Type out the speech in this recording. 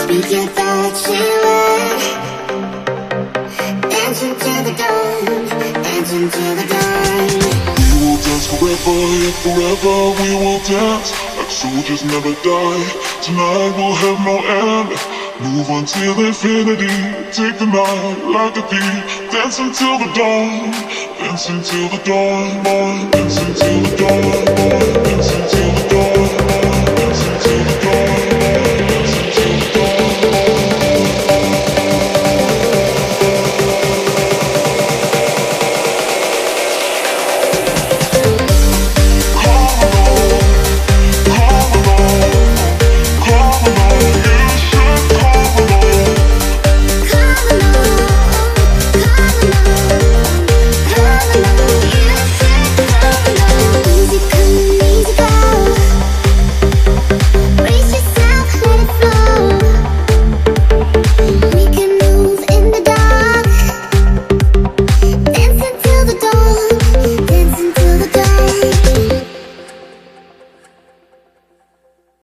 We can touch it, dancing to the dawn, dancing to the dawn. We will dance forever, yeah, forever we will dance like soldiers never die. Tonight we'll have no end. Move until infinity. Take the night like a thief. Dancing till the dawn. Dancing till the dawn, dancing till the dawn, dancing till